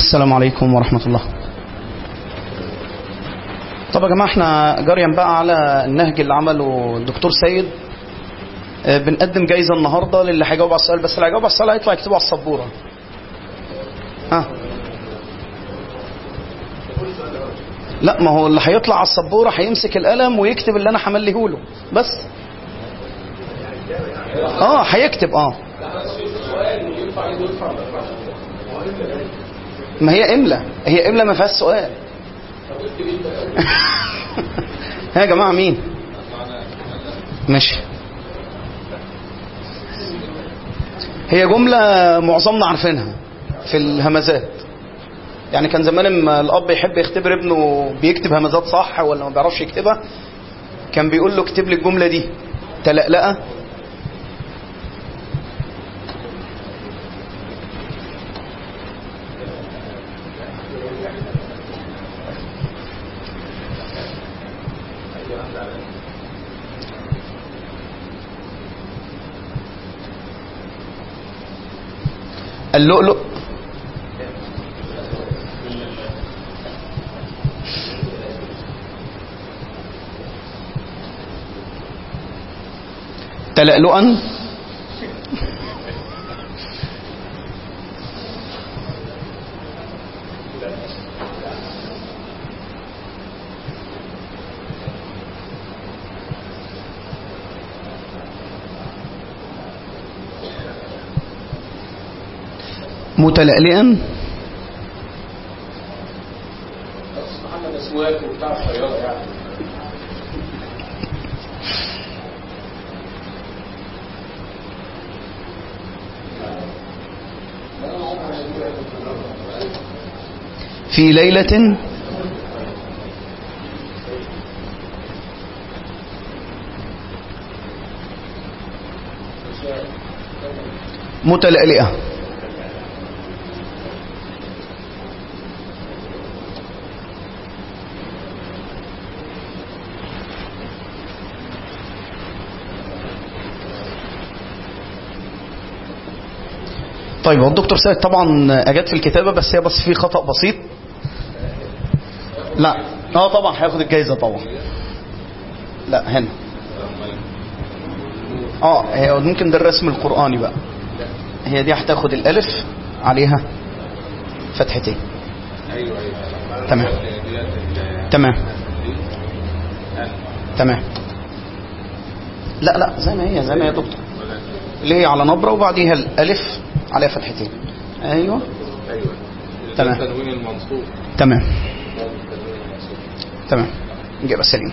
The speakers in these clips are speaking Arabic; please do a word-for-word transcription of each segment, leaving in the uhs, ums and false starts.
السلام عليكم ورحمة الله. طب يا جماعة احنا جريا بقى على النهج اللي عمله الدكتور سيد. اه بنقدم جايزة النهاردة للي هيجاوب على السؤال، بس اللي هيجاوب على السؤال هيطلع يكتبه على السبورة. ها لا، ما هو اللي هيطلع على السبورة هيمسك القلم ويكتب اللي انا همليه له بس. اه هيكتب اه ما هي املا هي املا ما فيهاش سؤال. ها يا جماعه مين؟ ماشي. هي جمله معظمنا عارفينها في الهمزات. يعني كان زمان لما الاب يحب يختبر ابنه بيكتب همزات صح ولا ما بيعرفش يكتبها، كان بيقول له اكتب لي الجمله دي تلقلقه اللؤلؤ تلألؤا متلألئا محمد اسواق وبتاع الطياره يعني. في ليلة متلألئة. طيب هو الدكتور سيد طبعا اجاد في الكتابه، بس هي بس في خطأ بسيط. لا اه طبعا هياخد الجايزه طبعا. لا هنا اه هي ممكن ده الرسم القرآني بقى. هي دي هتاخد الالف عليها فتحتين. ايوه ايوه تمام تمام تمام. لا لا زي ما هي زي ما هي دكتور، اللي هي على نبره وبعديها الالف عليها فتحتين. ايوه ايوه تمام التنوين المنصوب. تمام تمام نجيبها سليم.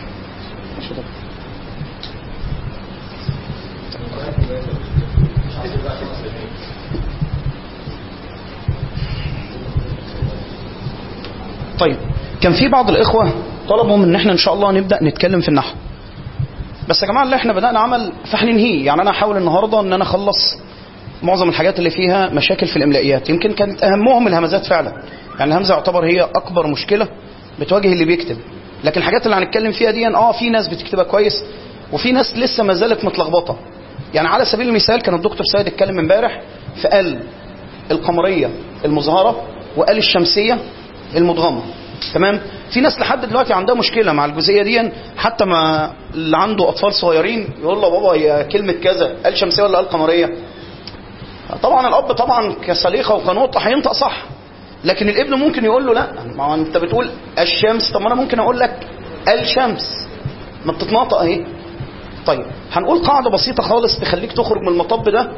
طيب كان في بعض الاخوه طلبوا ان احنا ان شاء الله نبدا نتكلم في النحو، بس يا جماعه اللي احنا بدانا عمل فهننهيه. يعني انا هحاول النهارده ان انا اخلص معظم الحاجات اللي فيها مشاكل في الاملائيات. يمكن كانت اهمهم الهمزات فعلا، يعني الهمزه يعتبر هي اكبر مشكله بتواجه اللي بيكتب. لكن الحاجات اللي هنتكلم فيها دي اه في ناس بتكتبها كويس وفي ناس لسه ما زالت متلخبطه. يعني على سبيل المثال كان الدكتور سيد اتكلم امبارح في ال القمريه المظهره وقال الشمسيه المدغمه. تمام. في ناس لحد دلوقتي عندها مشكله مع الجزئيه دي، حتى ما اللي عنده اطفال صغيرين يقول له بابا هي كلمه كذا قال شمسيه ولا قال قمريه. طبعا الاب طبعا كسليقه وكنوطه هينطق صح، لكن الابن ممكن يقول له لا، ما هو انت بتقول الشمس، طب ما انا ممكن اقول لك الشمس، ما بتتنطق اهي. طيب هنقول قاعده بسيطه خالص تخليك تخرج من المطب ده.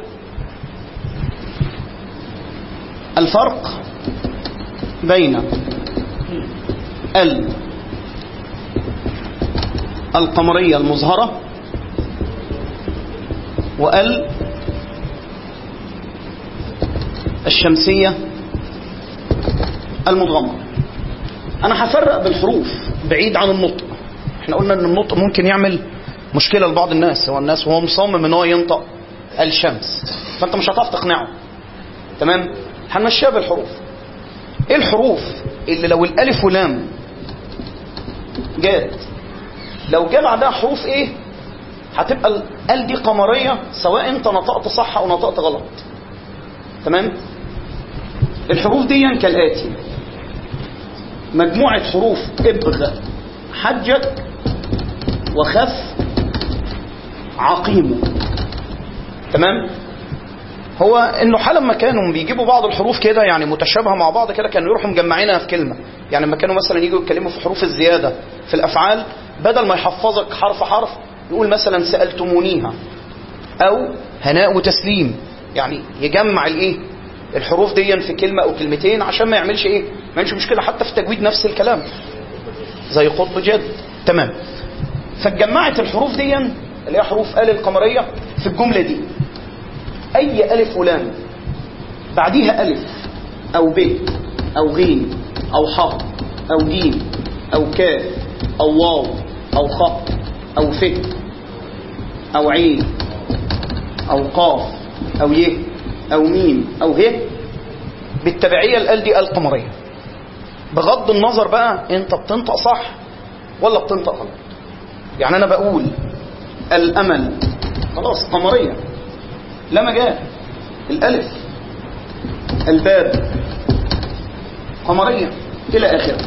الفرق بين ال القمريه المظهره وال الشمسيه المدغمه. انا هفرق بالحروف بعيد عن النطق. احنا قلنا ان النطق ممكن يعمل مشكله لبعض الناس، هو الناس وهو مصمم ان هو ينطق الشمس فانت مش هتعرف تقنعه. تمام. هنمشيها بالحروف. ايه الحروف اللي لو الالف ولام جات لو جاء بعدها حروف ايه هتبقى ال دي قمريه سواء انت نطقت صح او نطقت غلط. تمام. الحروف دي كالآتي: مجموعة حروف ابغ حجك وخف عقيمه. تمام؟ هو انه لما كانوا بيجيبوا بعض الحروف كده يعني متشابهه مع بعض كده كانوا يروحوا مجمعينها في كلمه. يعني لما كانوا مثلا يجوا يتكلموا في حروف الزياده في الافعال، بدل ما يحفظك حرف حرف يقول مثلا سالتمونيها او هناء وتسليم، يعني يجمع الايه الحروف دي في كلمه او كلمتين عشان ما يعملش ايه ما يعملش مشكله حتى في تجويد نفس الكلام زي قطب جد. تمام؟ فاتجمعت الحروف دي اللي هي حروف آل القمريه في الجمله دي. اي الف ولام بعديها الف او ب او غين او ح او جيم او كاف او واو او خ او ف او عين او قاف او ي او ميم او ه بالتبعيه الال دي آل قمريه، بغض النظر بقى انت بتنطق صح ولا بتنطق غلط. يعني انا بقول الامل خلاص قمريه لما جاء الالف، الباب قمريه الى اخره.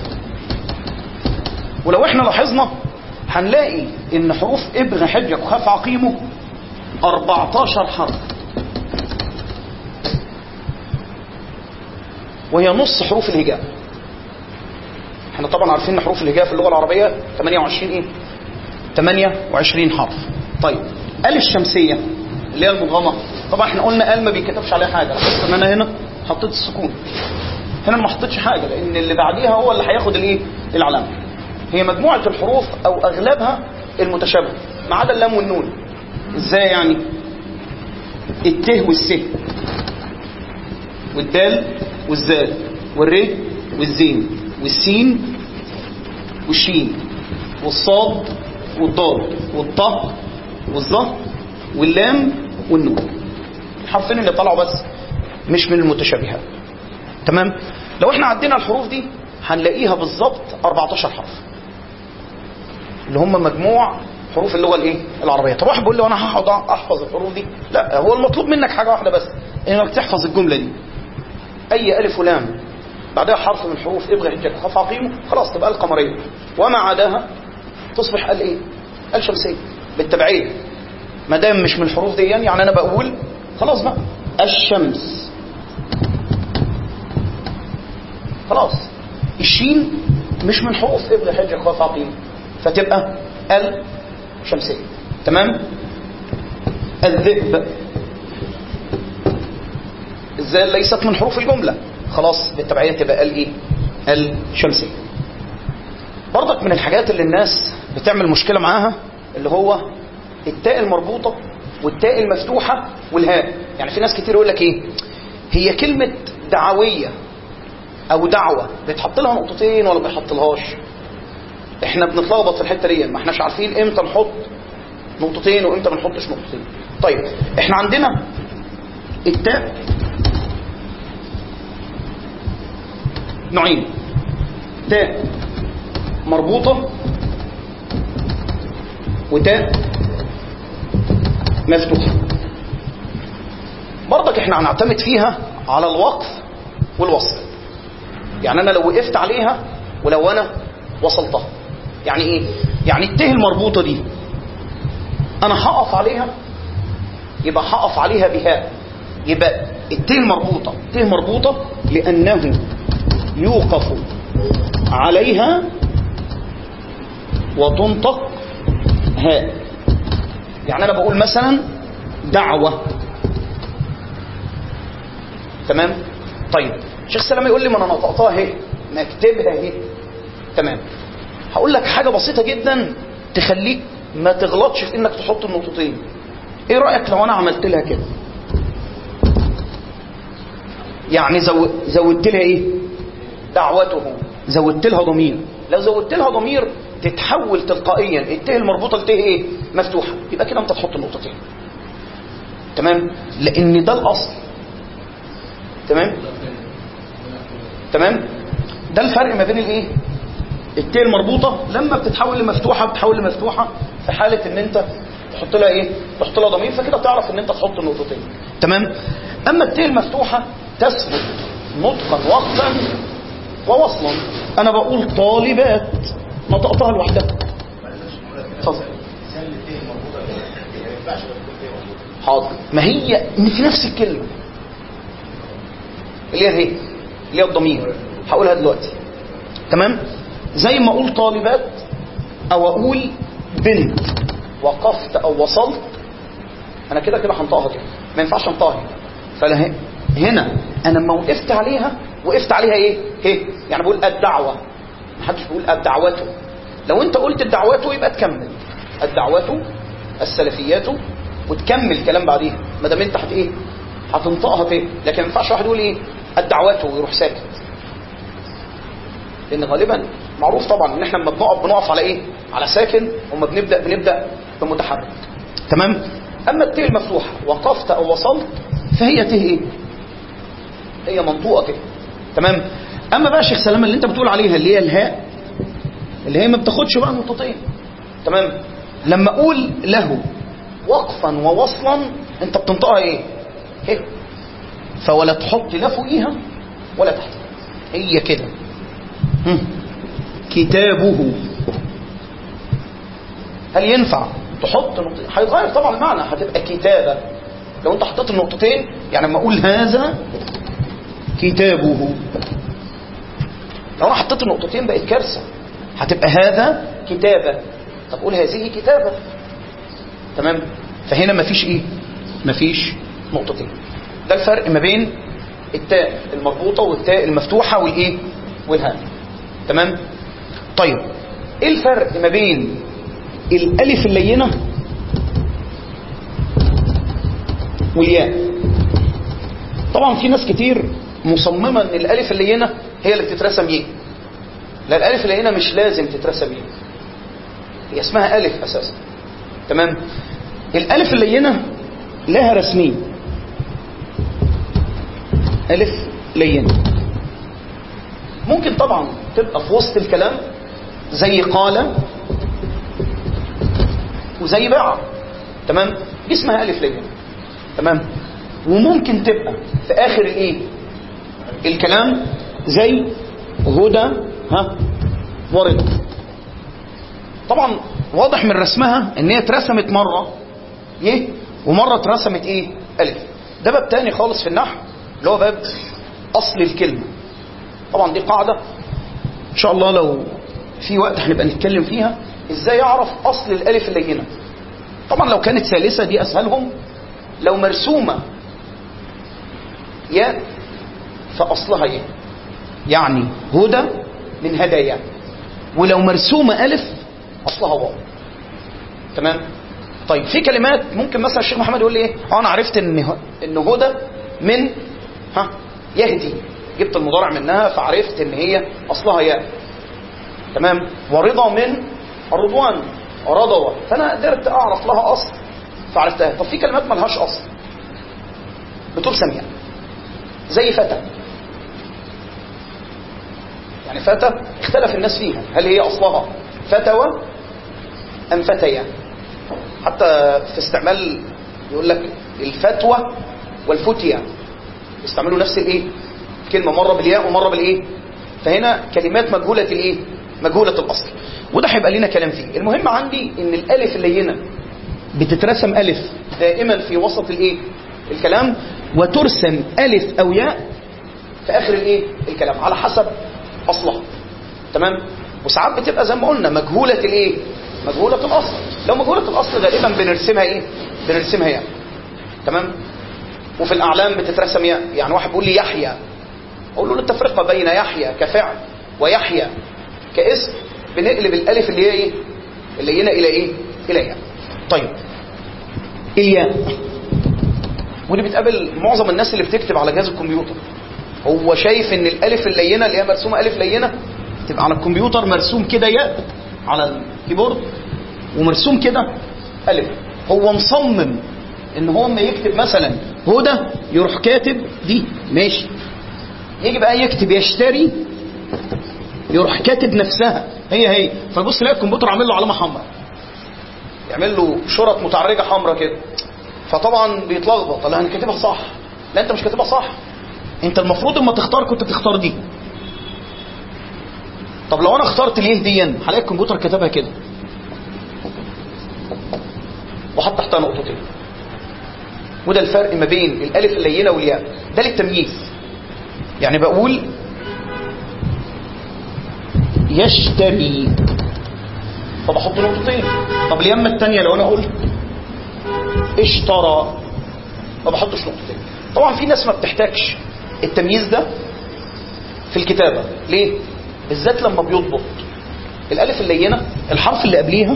ولو احنا لاحظنا هنلاقي ان حروف ابغ حجك وخف عقيمه أربعتاشر حرف، وهي نص حروف الهجاء. احنا طبعا عارفين ان حروف الهجاء في اللغه العربيه ثمانية وعشرين ايه ثمانية وعشرين حرف. طيب ال الشمسيه اللي هي المضغمه، طبعا احنا قلنا ال ما بيتكتبش عليها حاجه، لاحظت ان انا هنا حطيت السكون، هنا ما حطيتش حاجه لان اللي بعديها هو اللي هياخد الايه العلامه. هي مجموعه الحروف او اغلبها المتشابه ما عدا اللام والنون. ازاي يعني؟ الت والس والدال والزال والر والزين والسين والشين والصاد والضاد والطاء والظا واللام والنون. الحرفين اللي طلعوا بس مش من المتشابهات. تمام؟ لو احنا عدينا الحروف دي هنلاقيها بالظبط أربعتاشر حرف اللي هم مجموع حروف اللغه الايه العربيه. طب واحد بيقول لي وانا هقعد احفظ الحروف دي؟ لا، هو المطلوب منك حاجه واحده بس، انك تحفظ الجمله دي. اي الف ولام بعدها حرف من حروف ابغ حجك وخف عقيمه خلاص تبقى القمريه، وما عداها تصبح ال ايه الشمسيه بالتبعيه. ما دام مش من الحروف دي يعني انا بقول خلاص بقى الشمس، خلاص الشين مش من حروف ابغ حجك وخف عقيمه فتبقى ال شمسيه. تمام؟ الذئب الزال ليست من حروف الجمله خلاص بالتبعيه تبقى ال ايه الشمسيه. برضك من الحاجات اللي الناس بتعمل مشكله معاها اللي هو التاء المربوطه والتاء المفتوحه والهاء. يعني في ناس كتير يقول لك ايه هي كلمه دعويه او دعوه بيتحط لها نقطتين ولا بيحط لهاش؟ احنا بنتلخبط في الحته دي، ما احناش عارفين امتى نحط نقطتين وامتى ما نحطش نقطتين. طيب احنا عندنا التاء نوعين: تاء مربوطه وتاء مفتوحه. برضك احنا هنعتمد فيها على الوقف والوصل. يعني انا لو وقفت عليها ولو انا وصلتها. يعني ايه؟ يعني الته المربوطه دي انا هقف عليها يبقى هقف عليها بهاء، يبقى الته المربوطه ته مربوطه لانه يوقف عليها وتنطق هاء. يعني انا بقول مثلا دعوه. تمام؟ طيب شيخ سلام يقول لي ما انا نطقتها اهي ما اكتبها اهي. تمام، هقول لك حاجه بسيطه جدا تخليك ما تغلطش في انك تحط النقطتين. ايه رايك لو انا عملت لها كده؟ يعني زو... زودت لها ايه دعوته، زودت لها ضمير. لو زودت لها ضمير تتحول تلقائيا الته المربوطه لته ايه مفتوحه، يبقى كده انت تحط النقطتين. تمام؟ لان ده الاصل. تمام؟ تمام؟ ده الفرق ما بين الايه التاء المربوطه لما بتتحول لمفتوحه بتتحول لمفتوحه في حاله ان انت تحط لها ايه تحط لها ضمير، فكده تعرف ان انت تحط النقطتين. تمام؟ اما التاء المفتوحه تثبت نطقا وقفا ووصلا. انا بقول طالبات نطقتها لوحدها. اتفضل. حاضر. ما هي في نفس الكلمه اللي هي هي اللي هي الضمير، هقولها دلوقتي. تمام. زي ما اقول طالبات او اقول بنت وقفت او وصلت، انا كده كده هنطقها كده، ما ينفعش انطقها. فلا هنا انا لما وقفت عليها وقفت عليها ايه؟ هي يعني بقول الدعوه، محدش بيقول الدعوات. لو انت قلت الدعوات يبقى تكمل الدعوات السلفيات وتكمل كلام بعديها، ما دام انت هت ايه؟ هتنطقها فين. لكن ما ينفعش واحد يقول ايه الدعوات ويروح ساكت، لان غالبا معروف طبعا ان احنا لما بنقف بنقف على ايه؟ على ساكن، وما بنبدا بنبدا بمتحرك. تمام. اما التاء المفتوحه وقفت او وصلت فهي ته ايه؟ هي منطوقه كده. تمام. اما بقى شيخ سلام اللي انت بتقول عليها اللي هي الهاء، اللي هي ما بتاخدش بقى نقطتين. تمام. لما اقول له وقفا ووصلا انت بتنطقها ايه؟ هي. فولا تحط لا فوقيها ولا تحتها، هي كده. كتابه، هل ينفع تحط نقطتين؟ هيتغير طبعا المعنى، هتبقى كتابه. لو انت حطيت النقطتين يعني لما اقول هذا كتابه، لو انا حطيت النقطتين بقت كارثه، هتبقى هذا كتابه. طب قول هذه كتابه. تمام. فهنا مفيش ايه؟ مفيش نقطتين. ده الفرق ما بين التاء المربوطه والتاء المفتوحه والايه؟ والهاء. تمام. طيب ايه الفرق ما بين الالف اللينه والياء؟ طبعا في ناس كتير مصممه ان الالف اللينه هي اللي بتترسم يه. لا، الالف اللينه مش لازم تترسم يه، هي اسمها الف اساسا. تمام. الالف اللينه لها رسمين، الف لينه ممكن طبعا تبقى في وسط الكلام زي قال وزي باع. تمام. دي اسمها الف لينه. تمام. وممكن تبقى في اخر الايه؟ الكلام زي هدى ها ورد. طبعا واضح من رسمها ان هي اترسمت مره يه ومره اترسمت ايه؟ الف. ده باب تاني خالص في النحو اللي هو باب اصل الكلمه. طبعا دي قاعده ان شاء الله لو في وقت هنبقى نتكلم فيها ازاي اعرف اصل الالف اللينه. طبعا لو كانت ثالثه دي اسهلهم، لو مرسومه ياء فاصلها ايه؟ يعني هدى من هدايا. ولو مرسومه الف اصلها واو. تمام. طيب في كلمات ممكن مثلا الشيخ محمد يقول لي ايه؟ اه انا عرفت ان ان هدى من ها يهدي، جبت المضارع منها فعرفت ان هي اصلها ياء. تمام. ورضا من الرضوان، رضوى، فانا قدرت اعرف لها اصل فعرفتها. طب في كلمات ما لهاش اصل بترسم ياء، زي فتى. يعني فتى اختلف الناس فيها هل هي اصلها فتوى ام فتيا. حتى في استعمال يقول لك الفتوى والفتيا يستعملوا نفس الايه؟ كلمه مره بالياء ومره بالايه؟ فهنا كلمات مجهوله الايه؟ مجهوله الاصل. وده هيبقى لنا كلام فيه. المهم عندي ان الالف اللينه بتترسم الف دائما في وسط الايه؟ الكلام، وترسم الف او ياء في اخر الايه؟ الكلام على حسب اصلها. تمام. وساعات بتبقى زي ما قلنا مجهوله الايه؟ مجهوله الاصل. لو مجهوله الاصل غالبا بنرسمها ايه؟ بنرسمها ياء. تمام. وفي الاعلام بتترسم ياء. يعني واحد بيقول لي يحيى، اقول له التفرقه بين يحيى كفعل ويحيى كاسم، بنقلب الالف اللي هي ايه؟ اللينه الى ايه؟ الى ياء. طيب الياء ودي بتقابل معظم الناس اللي بتكتب على جهاز الكمبيوتر. هو شايف ان الالف اللينه اللي هي مرسومه الف لينه تبقى على الكمبيوتر مرسوم كده ياء على الكيبورد ومرسوم كده الف. هو مصمم ان هو لما يكتب مثلا هدى يروح كاتب دي ماشي، يجي بقى يكتب يشتري يروح كاتب نفسها هي هي، فبص تلاقي الكمبيوتر عامل له علامه حمراء، يعمل له شرط متعرجه حمراء كده، فطبعا بيتلخبط. لا انا كاتبها صح، لا انت مش كاتبها صح، انت المفروض اما تختار كنت تختار دي. طب لو انا اخترت اليه دي هلاقي الكمبيوتر كتبها كده وحط تحتها نقطتين، وده الفرق ما بين الالف اللينه والياء، ده للتمييز. يعني بقول يشتري فبحط نقطتين. طب اليمه الثانيه لو انا قلت اشترى ما بحطش نقطتين. طبعا في ناس ما بتحتاجش التمييز ده في الكتابه، ليه؟ بالذات لما بيضبط الالف اللينه الحرف اللي قبليها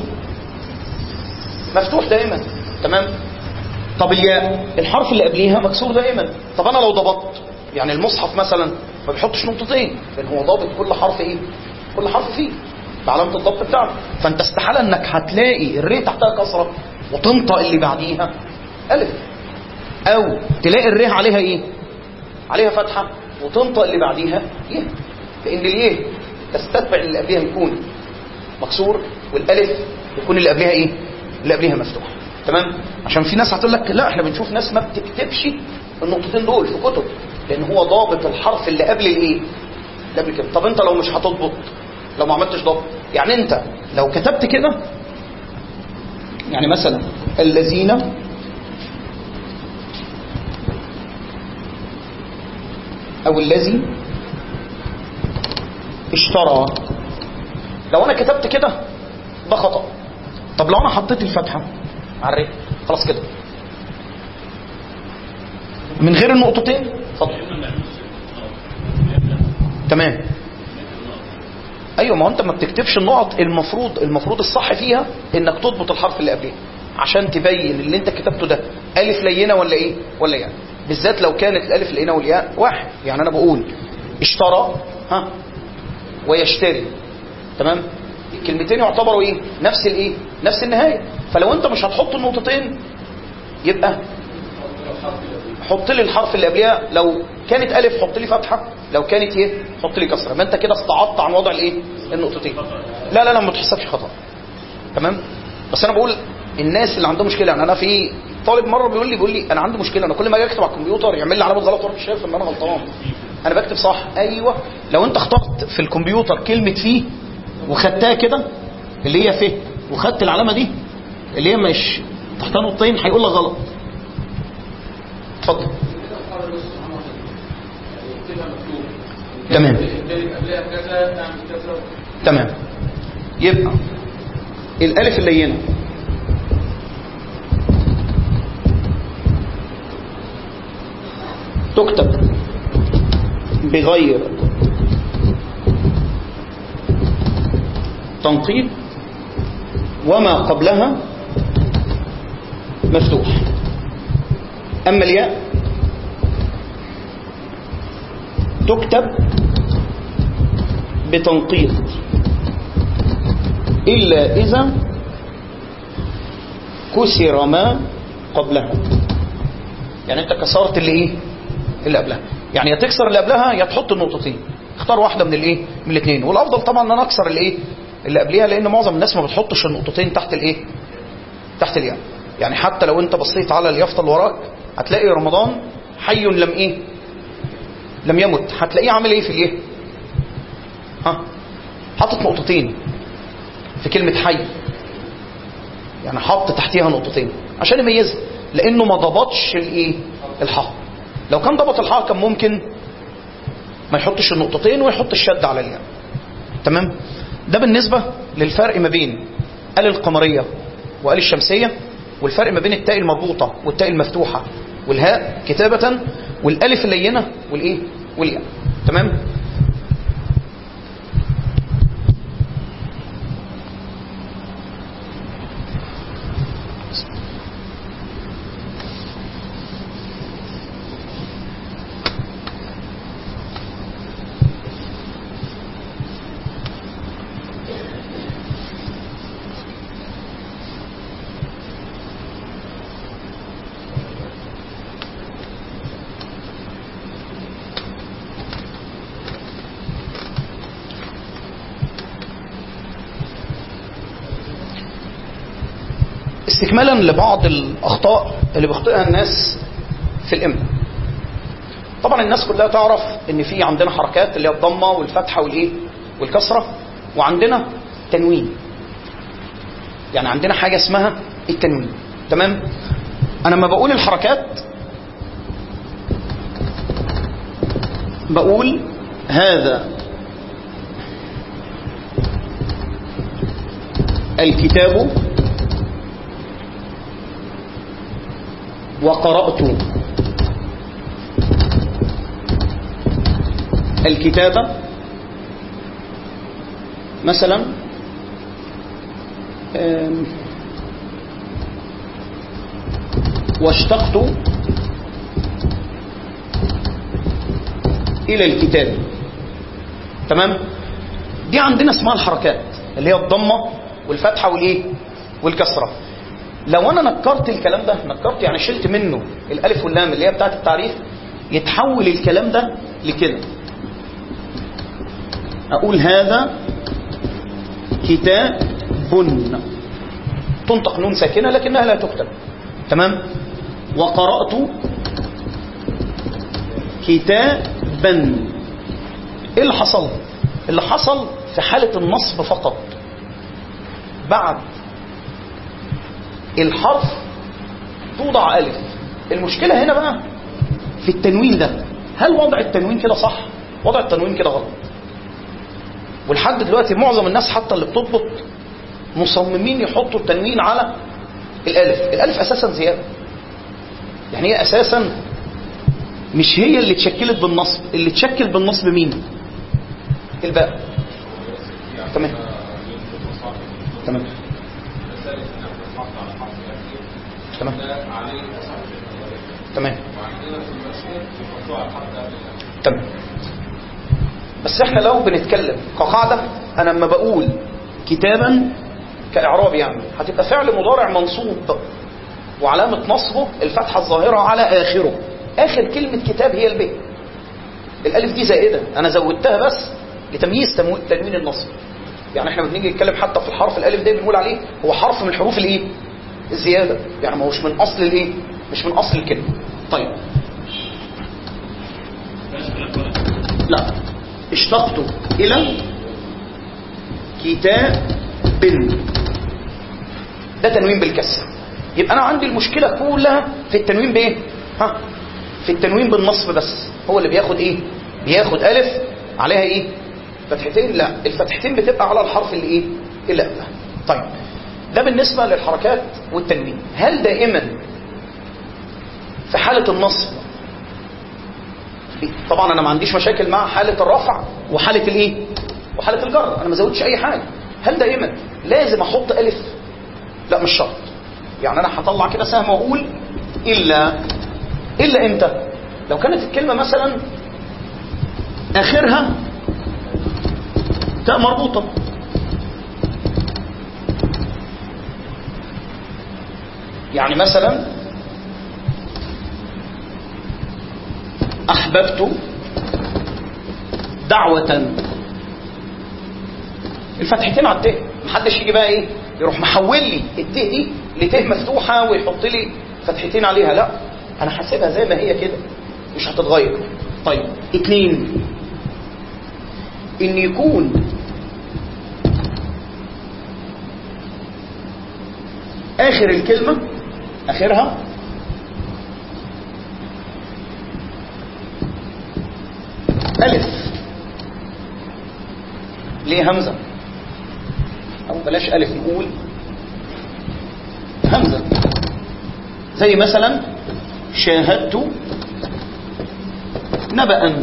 مفتوح دائما، تمام؟ طب الياء الحرف اللي قبليها مكسور دائما. طب انا لو ضبطت يعني المصحف مثلا ما بيحطش نقطتين، لان هو ضابط كل حرف ايه؟ كل حرف فيه بعلامه الضبط بتاعته. فانت استحاله انك هتلاقي الري تحتها كسره وتنطق اللي بعديها الف، او تلاقي الري عليها ايه؟ عليها فتحه وتنطق اللي بعديها يه، لان اليه تستتبع اللي قبلها يكون مكسور، والالف يكون اللي قبلها ايه؟ اللي قبلها مفتوح، تمام؟ عشان في ناس هتقول لك لا احنا بنشوف ناس ما بتكتبش النقطتين دول في كتب، لان هو ضابط الحرف اللي قبل الايه؟ اللي قبل كده. طب انت لو مش هتضبط، لو ما عملتش ضبط، يعني انت لو كتبت كده، يعني مثلا الذين او الذي اشترى، لو انا كتبت كده ده خطأ. طب لو انا حطيت الفتحة على الري خلاص كده من غير النقطتين، اتفضل. تمام. ايوه، ما هو انت ما بتكتبش النقط، المفروض المفروض الصح فيها انك تضبط الحرف اللي قبليه عشان تبين اللي انت كتبته ده الف لينه ولا ايه ولا ياء، بالذات لو كانت الالف اللينه والياء واحد. يعني انا بقول اشترى ها ويشتري، تمام؟ الكلمتين يعتبروا ايه؟ نفس الايه؟ نفس النهايه. فلو انت مش هتحط النقطتين يبقى حط لي الحرف اللي قبلها، لو كانت الف حط لي فتحه، لو كانت ايه حط لي كسره. ما انت كده استعضت عن وضع الايه؟ النقطتين. لا لا لا ما تحسبش خطا، تمام؟ بس انا بقول الناس اللي عندهم مشكله، يعني انا في طالب مره بيقول لي بيقول لي انا عندي مشكله، انا كل ما اجي اكتب على الكمبيوتر يعمل لي علامه غلط وانا مش شايف ان انا غلطان، انا بكتب صح. ايوه، لو انت اخترت في الكمبيوتر كلمه فيه وخدتها كده اللي هي فيه وخدت العلامه دي اللي هي مش تحتها نقطتين هيقول لك غلط. اتفضل. تمام تمام. يبقى الالف اللينه تكتب بغير تنقيط وما قبلها مفتوح. اما الياء تكتب بتنقيط إلا إذا كسر ما قبلها. يعني أنت كسرت اللي إيه؟ اللي قبلها. يعني يا تكسر اللي قبلها يا تحط النقطتين، اختار واحدة من الإيه؟ من الاثنين. والأفضل طبعا أن أنا أكسر اللي إيه؟ اللي قبلها، لأن معظم الناس ما بتحطش النقطتين تحت الإيه؟ تحت الياء. يعني حتى لو أنت بصيت على اليافطة اللي وراك هتلاقي رمضان حي لم إيه؟ لم يمت. هتلاقيه عامل إيه في الإيه؟ ها؟ حطت نقطتين في كلمة حي، يعني حط تحتيها نقطتين عشان يميزها، لانه ما ضبطش الايه؟ الحاء. لو كان ضبط الحاء كان ممكن ما يحطش النقطتين ويحط الشد على الياء، تمام؟ ده بالنسبة للفرق ما بين ال القمرية وال الشمسية، والفرق ما بين التاء المربوطة والتاء المفتوحة والهاء كتابة، والالف اللينة والايه؟ والياء، تمام؟ استكمالا لبعض الأخطاء اللي بيخطئها الناس في الإملاء. طبعا الناس كلها تعرف ان في عندنا حركات اللي هي الضمه والفتحه والايه والكسره، وعندنا تنوين. يعني عندنا حاجه اسمها التنوين. تمام. انا لما بقول الحركات بقول هذا الكتاب وقرأت الكتابة مثلا واشتقت إلى الكتاب. تمام. دي عندنا اسمها الحركات اللي هي الضمة والفتحة والايه والكسرة. لو انا نكرت الكلام ده، نكرت يعني شلت منه الالف واللام اللي هي بتاعت التعريف، يتحول الكلام ده لكده. اقول هذا كتاب، تنطق نون ساكنة لكنها لا تكتب. تمام. وقرأت كتابا. ايه اللي حصل؟ اللي حصل في حالة النصب فقط، بعد الحرف توضع ألف. المشكلة هنا بقى في التنوين ده. هل وضع التنوين كده صح؟ وضع التنوين كده غلط. ولحد دلوقتي معظم الناس حتى اللي بتضبط مصممين يحطوا التنوين على الألف. الألف أساسا زيادة. يعني هي أساسا مش هي اللي اتشكلت بالنصب، اللي اتشكل بالنصب مين؟ الباء. تمام تمام تمام تمام تمام. بس احنا لو بنتكلم كقاعدة، انا لما بقول كتابا كإعراب يعني هتبقى فعل مضارع منصوب وعلامة نصبه الفتحة الظاهرة على آخره. آخر كلمة كتاب هي الب. الألف دي زائدة، أنا زودتها بس لتمييز تنوين النصب. يعني احنا بنيجي نتكلم حتى في الحرف الألف ده بنقول عليه هو حرف من الحروف الايه الزيادة، يعني ما هوش من أصل الايه مش من أصل الكلمة. طيب لا، اشتقت إلى كتاب، ده تنوين بالكسر. يبقى أنا عندي المشكلة كلها في التنوين بإيه؟ ها؟ في التنوين بالنصب بس، هو اللي بياخد إيه؟ بياخد ألف عليها إيه؟ فتحتين. لا، الفتحتين بتبقى على الحرف اللي إيه؟ اللي قبلها. طيب ده بالنسبة للحركات والتنوين. هل دائما في حالة النصب، طبعا أنا ما عنديش مشاكل مع حالة الرفع وحالة الإيه؟ وحالة الجر، أنا ما زودش أي حاجة. هل دائما لازم أحط ألف؟ لا، مش شرط. يعني أنا هطلع كده سهم وأقول إلا إلا إمتى؟ لو كانت الكلمة مثلا آخرها تاء مربوطة، يعني مثلا أحببت دعوة، الفتحتين على التاء، محدش يجي بقى ايه يروح محول لي التاء دي لتاء مفتوحة ويحط لي فتحتين عليها. لا، انا حاسبها زي ما هي كده مش هتتغير. طيب اتنين، ان يكون اخر الكلمة اخرها ألف، ليه همزة؟ أو بلاش ألف، نقول همزة. زي مثلا شاهدت نبأ،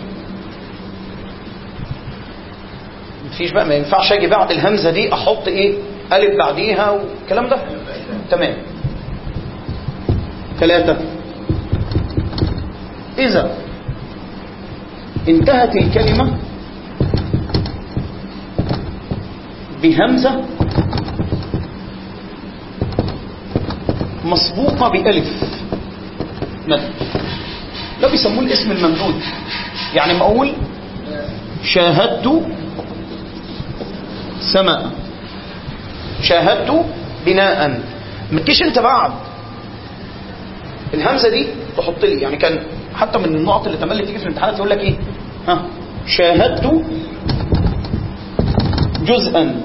مفيش بقى، ما ينفعش أجي بعد الهمزة دي أحط إيه ألف بعديها والكلام ده. تمام. ثلاثة، إذا انتهت الكلمة بهمزة مسبوقة بألف مد، ده بيسموه الاسم الممدود. يعني ما أقول شاهدت سماء، شاهدت بناء، ما تجيش انت بعد الهمزة دي تحط لي، يعني كان حتى من النقط اللي تملي تيجي في الامتحانات يقول لك ايه؟ ها شاهدت جزءا.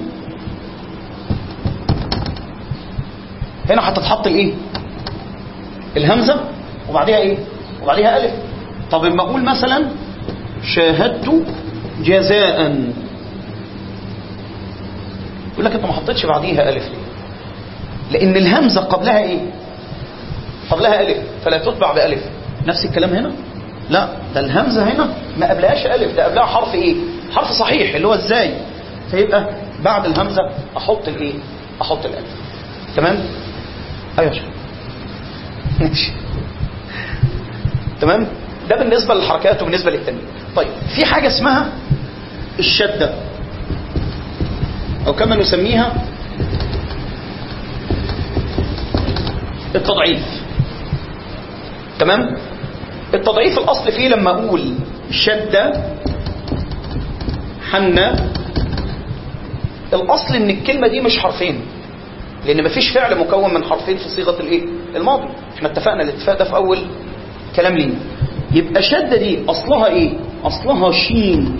هنا هتتحط الايه؟ الهمزه وبعديها ايه؟ وبعديها الف. طب اما اقول مثلا شاهدت جزاء، يقول لك انت ما حطيتش بعديها الف ليه؟ لان الهمزه قبلها ايه؟ قبلها الف، فلا تتبع بالف. نفس الكلام هنا، لا ده الهمزه هنا ما قبلهاش الف، ده قبلها حرف ايه؟ حرف صحيح اللي هو ازاي، فيبقى بعد الهمزه احط الايه؟ احط الالف. تمام؟ ايوه يا شيخ ماشي تمام. ده بالنسبه للحركات وبالنسبه للتنوين. طيب في حاجه اسمها الشده او كما نسميها التضعيف. تمام؟ التضعيف الاصل فيه لما اقول شده حنة، الاصل ان الكلمه دي مش حرفين، لان مفيش فعل مكون من حرفين في صيغه الايه؟ الماضي. احنا اتفقنا الاتفاق ده في اول كلام لينا. يبقى شده دي اصلها ايه؟ اصلها شين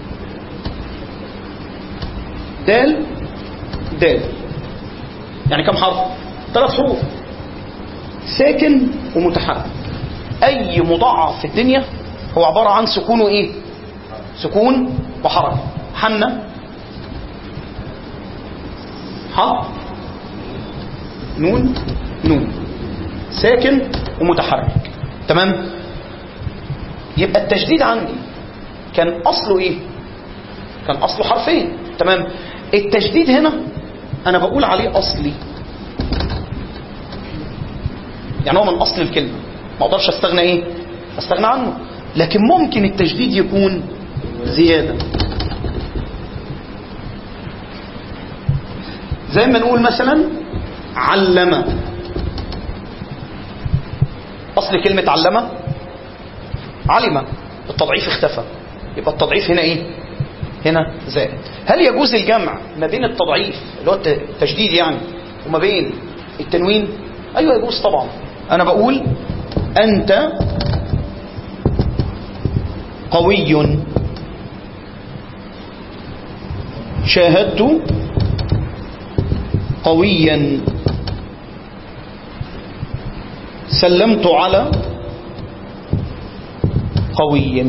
دال دال. يعني كم حرف؟ ثلاث حروف، ساكن ومتحرك. اي مضاعف في الدنيا هو عباره عن سكون وايه؟ سكون وحركه. حنة ح نون نون، ساكن ومتحرك. تمام؟ يبقى التشديد عندي كان اصله ايه؟ كان اصله حرفين. تمام؟ التشديد هنا انا بقول عليه اصلي، يعني هو من اصل الكلمه، ما اقدرش استغنى ايه؟ استغنى عنه. لكن ممكن التشديد يكون زياده، زي ما نقول مثلا علم. اصل كلمه علم علم، التضعيف اختفى، يبقى التضعيف هنا ايه؟ هنا زائد. هل يجوز الجمع ما بين التضعيف اللي هو التشديد يعني وما بين التنوين؟ ايوه يجوز طبعا. انا بقول انت قوي، شاهدت قويا، سلمت على قوي.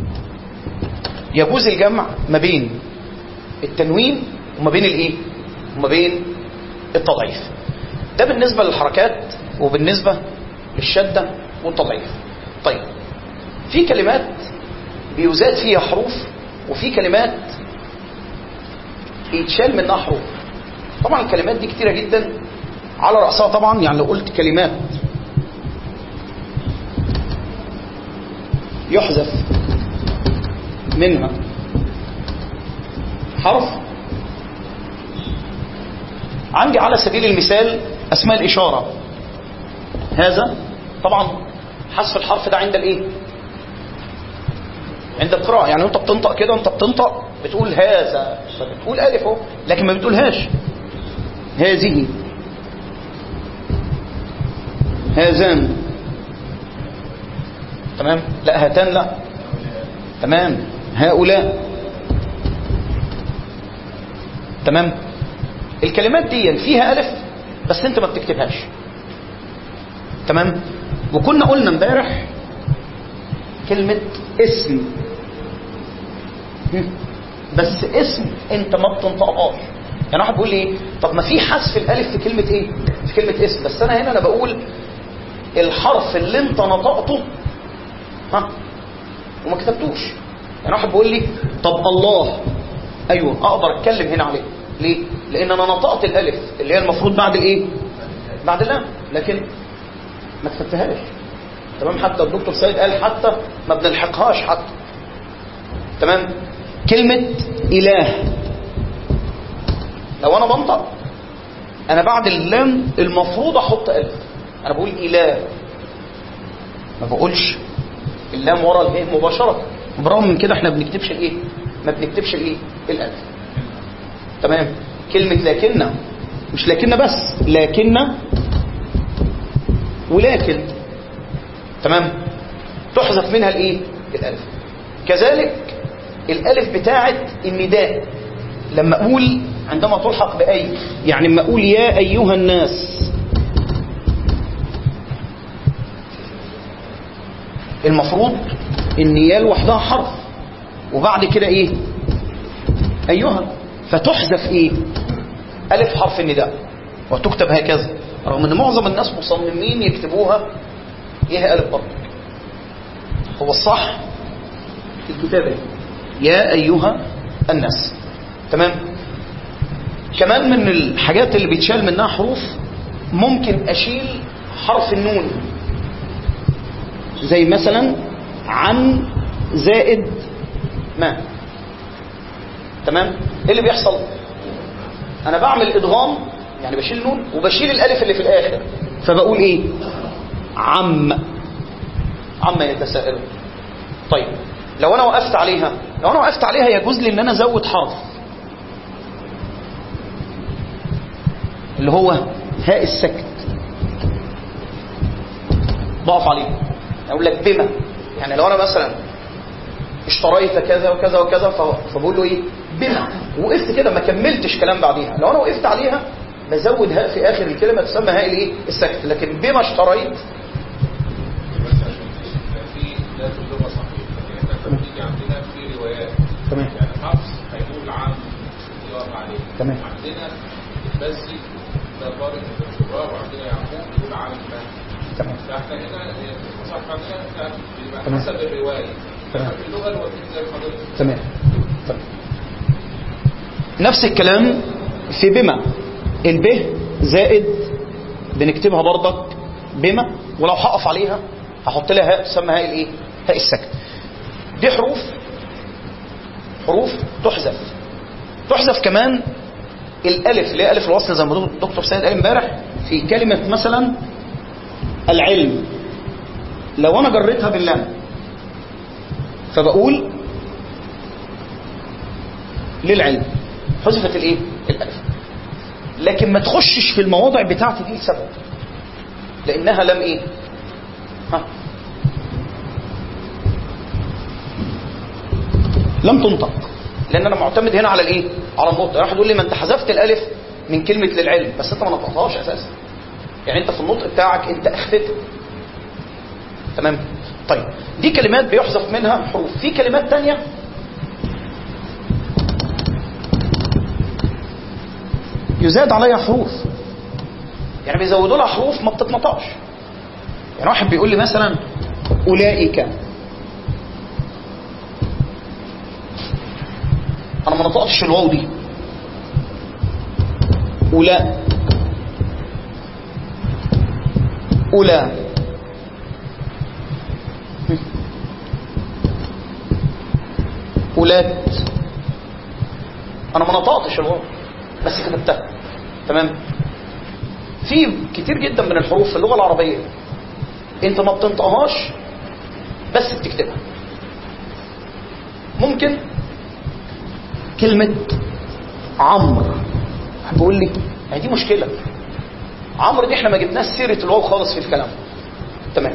يجوز الجمع ما بين التنوين وما بين الايه؟ وما بين التضعيف. ده بالنسبه للحركات وبالنسبه للشده والتضعيف. طيب في كلمات بيزاد فيها حروف وفي كلمات يتشال منها حروف. طبعا الكلمات دي كتيره جدا، على رأسها طبعا يعني لو قلت كلمات يحذف منها حرف، عندي على سبيل المثال اسماء الاشاره. هذا طبعا حذف الحرف ده عند الايه؟ عند القراءه. يعني انت بتنطق كده وانت بتنطق بتقول هذا، بتقول الف اهو لكن ما بتقولهاش هذه، هذان. تمام؟ لا هاتان لا. تمام؟ هؤلاء. تمام؟ الكلمات دي فيها الف بس انت ما بتكتبهاش. تمام؟ وكنا قلنا امبارح كلمة اسم، بس اسم انت ما بتنطقهاش. يعني واحد بيقول لي ايه؟ طب ما في حذف الالف في كلمة ايه؟ في كلمة اسم، بس انا هنا انا بقول الحرف اللي انت نطقته ها وما كتبتوش. يعني واحد بيقول لي طب الله، ايوه اقدر اتكلم هنا عليه. ليه؟ لان انا نطقت الالف اللي هي المفروض بعد الايه؟ بعد اللام، لكن ما كتبتهاش. تمام؟ حتى الدكتور سيد قال حتى ما بنلحقهاش حتى. تمام؟ كلمة اله، لو انا بنطق انا بعد اللام المفروض احط الف، انا بقول اله، ما بقولش اللام ورا الايه مباشره. برغم من كده احنا بنكتبش الايه؟ ما بنكتبش الايه؟ الالف. تمام؟ كلمه لكن، مش لكن بس، لكن ولكن. تمام؟ تحذف منها الايه؟ الالف. كذلك الالف بتاعه النداء لما اقول عندما تلحق باي، يعني لما اقول يا ايها الناس، المفروض ان يا لوحدها حرف وبعد كده ايه؟ ايها، فتحذف ايه؟ الف حرف النداء وتكتب هكذا، رغم ان معظم الناس مصممين يكتبوها ايه الف برضه. هو الصح الكتابه يا ايها الناس. تمام. كمان من الحاجات اللي بيتشال منها حروف ممكن اشيل حرف النون، زي مثلا عن زائد ما. تمام. ايه اللي بيحصل؟ انا بعمل ادغام، يعني بشيل نون وبشيل الالف اللي في الاخر، فبقول ايه؟ عم عم يتساءلون. طيب لو انا وقفت عليها، لو انا وقفت عليها يجوز لي ان انا ازود حرف اللي هو هاء السكت، ضعف عليه، اقول لك بما. يعني لو انا مثلا اشتريت كذا وكذا وكذا فبقول له ايه؟ بما، وقفت كده ما كملتش كلام بعديها. لو انا وقفت عليها بزود هاء في اخر الكلمه تسمى هاء الايه؟ السكت. لكن بما اشتريت عندنا في روايات تمام، يعني حفص هيقول عام يقف عليه، تمام، عندنا البزي ده طارق الشباب، وعندنا يعقوب يقول عام المهدي، تمام. فاحنا هنا صح عندنا بيبقى حسب الروايه، تمام، في اللغه الوكيل زي حضرتك. تمام. تمام. نفس الكلام في بما، الب زائد بنكتبها برضك بما، ولو هقف عليها هحط لها هاء تسمى هاء الايه؟ هاء السكت. دي حروف حروف تحذف. تحذف كمان الالف اللي هي الف الوصل زي ما الدكتور سيد قال امبارح في كلمه مثلا العلم، لو انا جريتها باللام فبقول للعلم، حذفت الايه؟ الالف. لكن ما تخشش في المواضع بتاعتي دي لسبب، لانها لم ايه؟ ها لم تنطق، لان انا معتمد هنا على الايه؟ على النطق. راح يقول لي ما انت حذفت الالف من كلمه للعلم، بس انت ما نطقتهاش اساسا، يعني انت في النطق بتاعك انت اخفتها. تمام. طيب دي كلمات بيحذف منها حروف. في كلمات تانية يزاد عليها حروف، يعني بيزودوا لها حروف ما بتتنطقش. يعني واحد بيقول لي مثلا اولئك، انا ما نطقتش الواو دي، أولا أولا أولاد، انا ما نطقتش الواو بس كتبتها. تمام. في كتير جدا من الحروف في اللغه العربيه انت ما بتنطقهاش بس بتكتبها. ممكن كلمه عمرو، بقول لي دي مشكله، عمرو دي احنا ما جبناش سيره الواو خالص في الكلام. تمام.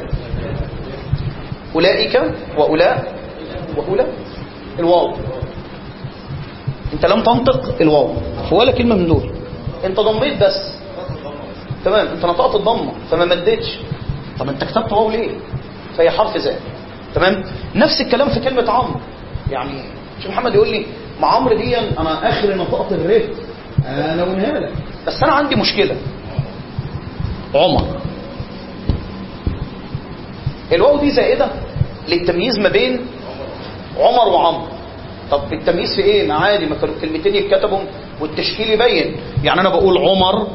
اولئك واولاء واولى الواو، انت لم تنطق الواو ولا كلمه من دول، انت ضميت بس. تمام. انت نطقت الضمه فما مدتش، طب انت كتبت واو ليه؟ فهي حرف زائد. تمام. نفس الكلام في كلمه عمرو، يعني شيخ محمد يقول لي مع عمرو دي انا اخر نطقت الر انا اقولها لك، بس انا عندي مشكله. عمر الواو دي زائده للتمييز ما بين عمر وعمرو. طب التمييز في ايه؟ ما عادي، ما كانوا كلمتين يتكتبوا والتشكيل يبين. يعني انا بقول عمر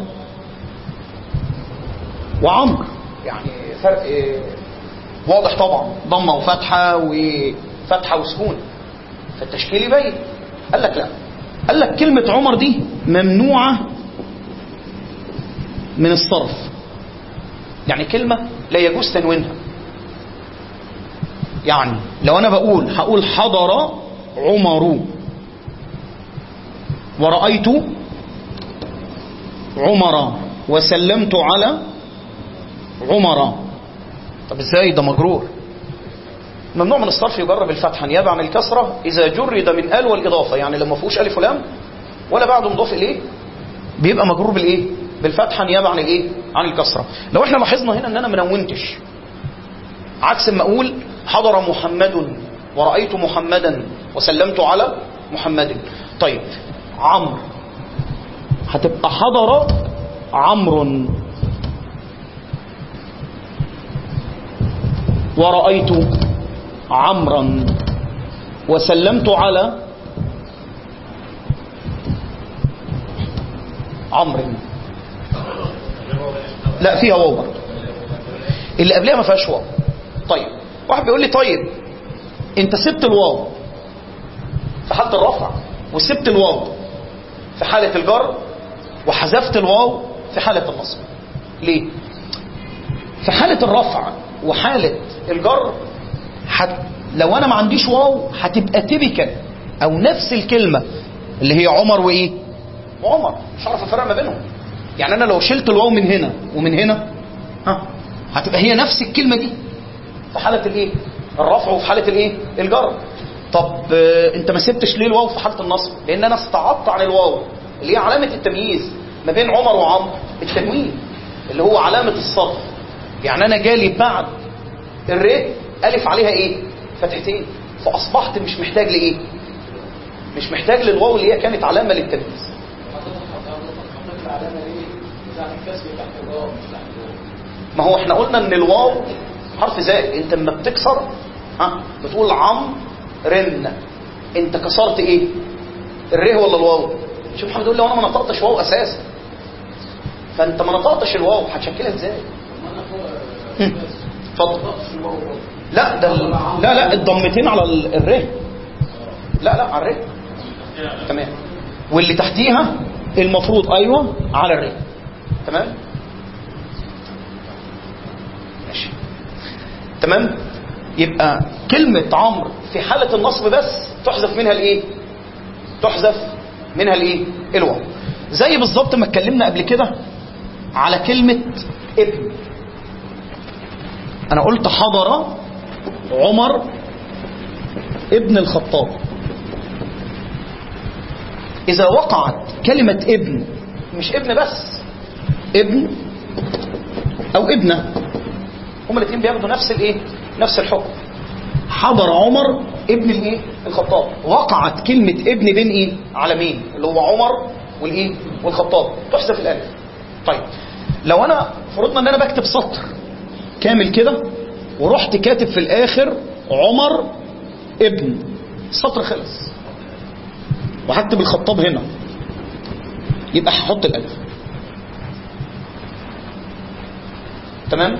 وعمرو، يعني فرق إيه؟ واضح طبعا، ضمه وفتحه وفتحه وسكون، فالتشكيل يبين. قال لك لا، قال لك كلمه عمر دي ممنوعه من الصرف، يعني كلمه لا يجوز تنوينها. يعني لو انا بقول هقول حضر عمر ورأيت عمر وسلمت على عمر، طب ازاي ده مجرور؟ ممنوع من الصرف يجر بالفتحه نيابه عن الكسره اذا جرد من ال والاضافه، يعني لما فيهوش الف ولام ولا بعده مضاف اليه بيبقى مجرور بالايه؟ بالفتحه نيابه عن الايه؟ عن الكسره. لو احنا لاحظنا هنا ان انا ما نونتش، عكس ما اقول حضر محمد ورأيت محمدا وسلمت على محمد. طيب عمرو هتبقى حضر عمرو ورأيت عمرا وسلمت على عمرو. لا فيها واو برضه، اللي قبلها ما فيهاش واو. طيب واحد بيقول لي طيب انت سبت الواو في حالة الرفع وسبت الواو في حالة الجر وحذفت الواو في حالة النصب، ليه؟ في حالة الرفع وحالة الجر حت... لو انا ما عنديش واو هتبقى تبكا او نفس الكلمة اللي هي عمر وايه؟ وعمر، مش عارف افرق ما بينهم. يعني انا لو شلت الواو من هنا ومن هنا ها هتبقى هي نفس الكلمة دي في حالة الايه؟ الرفع وفي حالة الايه؟ الجر. طب آه انت ما سبتش ليه الواو في حالة النصب؟ لان انا استعضت عن الواو اللي هي علامة التمييز ما بين عمر وعمرو، التنوين اللي هو علامة الصرف. يعني انا جالي بعد الراء الف عليها ايه؟ فتحتين، فاصبحت مش محتاج لايه؟ مش محتاج للواو اللي هي كانت علامة للتمييز. ما هو احنا قلنا ان الواو حرف زائد، انت لما بتكسر ها بتقول عم رن، انت كسرت ايه؟ الره ولا الواو؟ شوف محمد يقول لي وانا ما نطقتش واو اساسا، فانت ما نطقتش الواو هتشكلها ازاي؟ اتفضل. لا ده ال... لا لا الضمتين على الره، لا لا على الره تمام، واللي تحتيها المفروض ايوه على الره تمام ماشي تمام. يبقى كلمة عمرو في حالة النصب بس تحذف منها الايه؟ تحذف منها الايه؟ الواو. زي بالظبط ما اتكلمنا قبل كده على كلمة ابن. انا قلت حضر عمر ابن الخطاب. اذا وقعت كلمة ابن، مش ابن بس، ابن او ابنة، هما الاثنين بياخدوا نفس الايه؟ نفس الحكم. حضر عمر ابن الايه؟ الخطاب. وقعت كلمة ابن بين ايه؟ علمين اللي هو عمر والايه؟ والخطاب، تحذف الالف. طيب لو انا فرضنا ان انا بكتب سطر كامل كده ورحت كاتب في الاخر عمر ابن، السطر خلص وهكتب الخطاب هنا، يبقى هحط الالف تمام.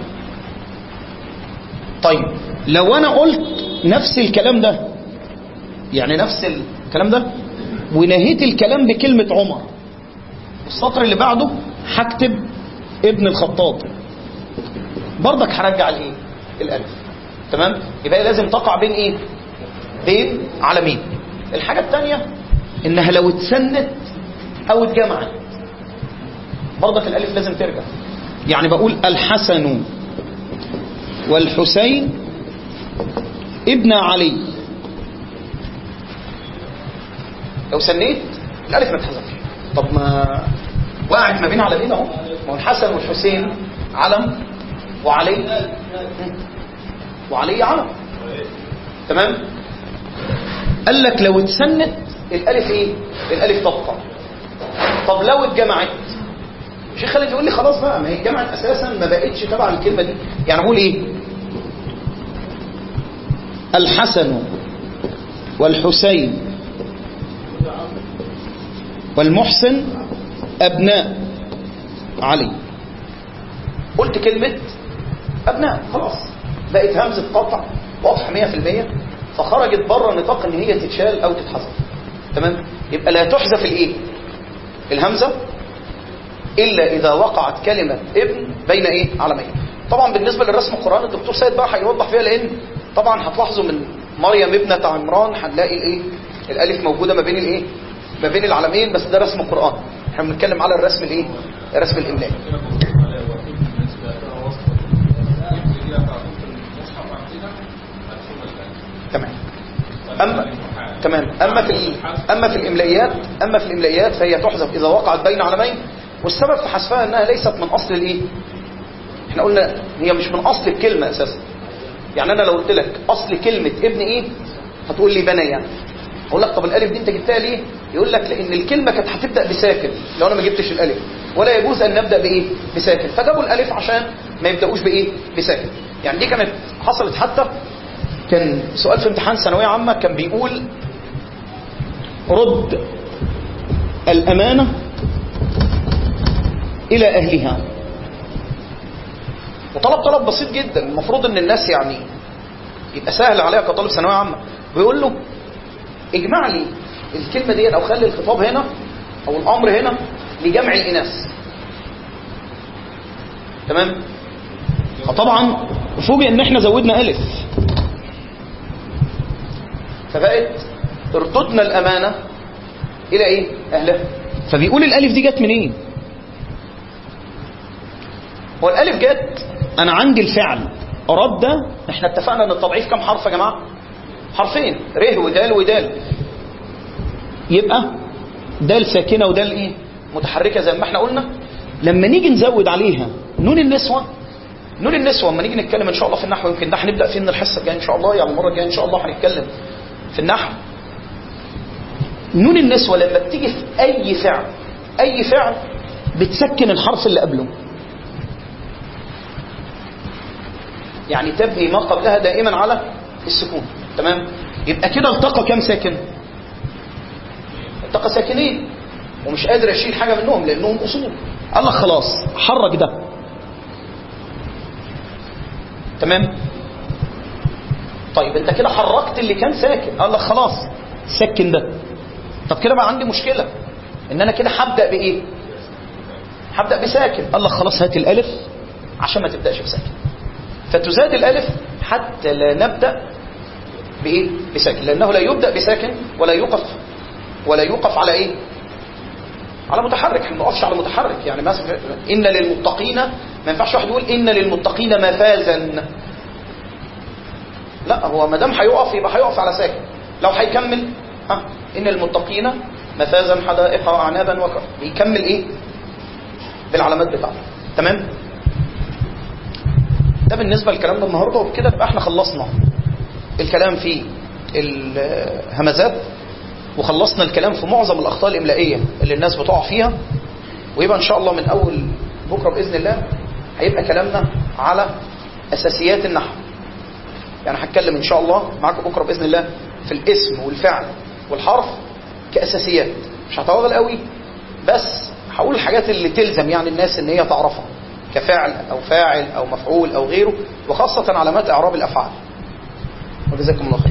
طيب لو انا قلت نفس الكلام ده، يعني نفس الكلام ده ونهيت الكلام بكلمة عمر، السطر اللي بعده هكتب ابن الخطاب، برضك هرجع الايه؟ الالف تمام. يبقى لازم تقع بين ايه؟ بين علمين. الحاجة الثانية انها لو اتسنت او اتجمعت برضك الالف لازم ترجع. يعني بقول الحسن والحسين ابن علي، لو سنيت الالف ما تحذفش. طب ما وقعت ما بين علمين اهو، ما هو الحسن والحسين علم وعلي وعلي علم تمام. قال لك لو اتسنت الالف ايه؟ الالف تبقى. طب لو اتجمعت، مش خالد يقول لي خلاص بقى ما هي اتجمعت اساسا ما بقتش تبع الكلمه دي. يعني اقول ايه؟ الحسن والحسين والمحسن ابناء علي. قلت كلمه ابناء خلاص بقت همزه قطع واضحه مية في المية، فخرجت بره نطاق ان هي تتشال او تتحذف تمام. يبقى لا تحذف الايه؟ الهمزه الا اذا وقعت كلمه ابن بين ايه؟ علمين. طبعا بالنسبه للرسم القراني الدكتور سيد بقى هيوضح فيها، لان طبعا هتلاحظوا من مريم ابنه عمران هنلاقي الايه؟ الالف موجوده ما بين الايه؟ ما بين العلمين، بس ده رسم القران، احنا بنتكلم على الرسم الايه؟ الرسم الاملائي. تمام. اما في ال... اما في الاملائيات اما في الاملائيات فهي تحذف اذا وقعت بين علمين، والسبب في حذفها انها ليست من اصل الايه. احنا قلنا هي مش من اصل الكلمه اساسا. يعني انا لو قلت لك اصل كلمه ابن ايه هتقول لي بني، يعني اقول لك طب الالف دي انت جبتها ليه؟ يقول لك لان الكلمه كانت هتبدا بساكن لو انا ما جبتش الالف، ولا يجوز ان نبدا بايه بساكن، فجابوا الالف عشان ما يبداوش بايه بساكن. يعني دي كانت حصلت. حتى كان سؤال في امتحان ثانويه عامه كان بيقول رد الامانه الى اهلها، وطلب طلب بسيط جدا المفروض ان الناس يعني يبقى سهل عليها كطالب ثانويه عامه. بيقول له اجمع لي الكلمه دي او خلي الخطاب هنا او الامر هنا لجمع الاناث. تمام. فطبعا فوجئ ان احنا زودنا الف، فبقت ارتدنا الامانه الى ايه اهلها. فبيقول الالف دي جت منين؟ هو الالف جت انا عندي الفعل رد. احنا اتفقنا ان التضعيف كم حرف يا جماعه؟ حرفين، ر ودال ودال. يبقى دال ساكنه ودال ايه متحركه زي ما احنا قلنا. لما نيجي نزود عليها نون النسوه، نون النسوه لما نيجي نتكلم ان شاء الله في النحو، يمكن ده هنبدا فيه من الحصه الجايه ان شاء الله، يعني المره الجايه ان شاء الله هنتكلم في النحو. نون النسوه لما بتيجي في اي فعل اي فعل بتسكن الحرف اللي قبله، يعني تبني ما قبلها دائما على السكون. تمام. يبقى كده التقى كم ساكن؟ التقى ساكنين، ومش قادر اشيل حاجه منهم لانهم اصول. قال لك خلاص حرك ده. تمام. طيب انت كده حركت اللي كان ساكن، قال لك خلاص سكن ده. طب كده بقى عندي مشكله ان انا كده هبدا بايه؟ هبدا بساكن. قال لك خلاص هات الالف عشان ما تبداش بساكن، فتزاد الالف حتى لا نبدا بايه بساكن، لانه لا يبدا بساكن ولا يوقف ولا يوقف على ايه على متحرك. احنا ما نقفش على متحرك. يعني مثلا ان للمتقين، ما ينفعش واحد يقول ان للمتقين مفازا، لا هو ما دام هيقف يبقى هيقف على ساكن. لو هيكمل ها ان للمتقين مفازا حدائق واعنابا وكرم، يكمل ايه بالعلامات بتاعته. تمام. ده بالنسبه لكلامنا النهارده، وبكده يبقى احنا خلصنا الكلام في الهمزات، وخلصنا الكلام في معظم الاخطاء الاملائيه اللي الناس بتقع فيها. ويبقى ان شاء الله من اول بكره باذن الله هيبقى كلامنا على اساسيات النحو. يعني هتكلم ان شاء الله معاكم بكره باذن الله في الاسم والفعل والحرف كاساسيات، مش هطول قوي، بس هقول الحاجات اللي تلزم يعني الناس ان هي تعرفها كفعل او فاعل او مفعول او غيره، وخاصه علامات اعراب الافعال. وجزاكم الله خير.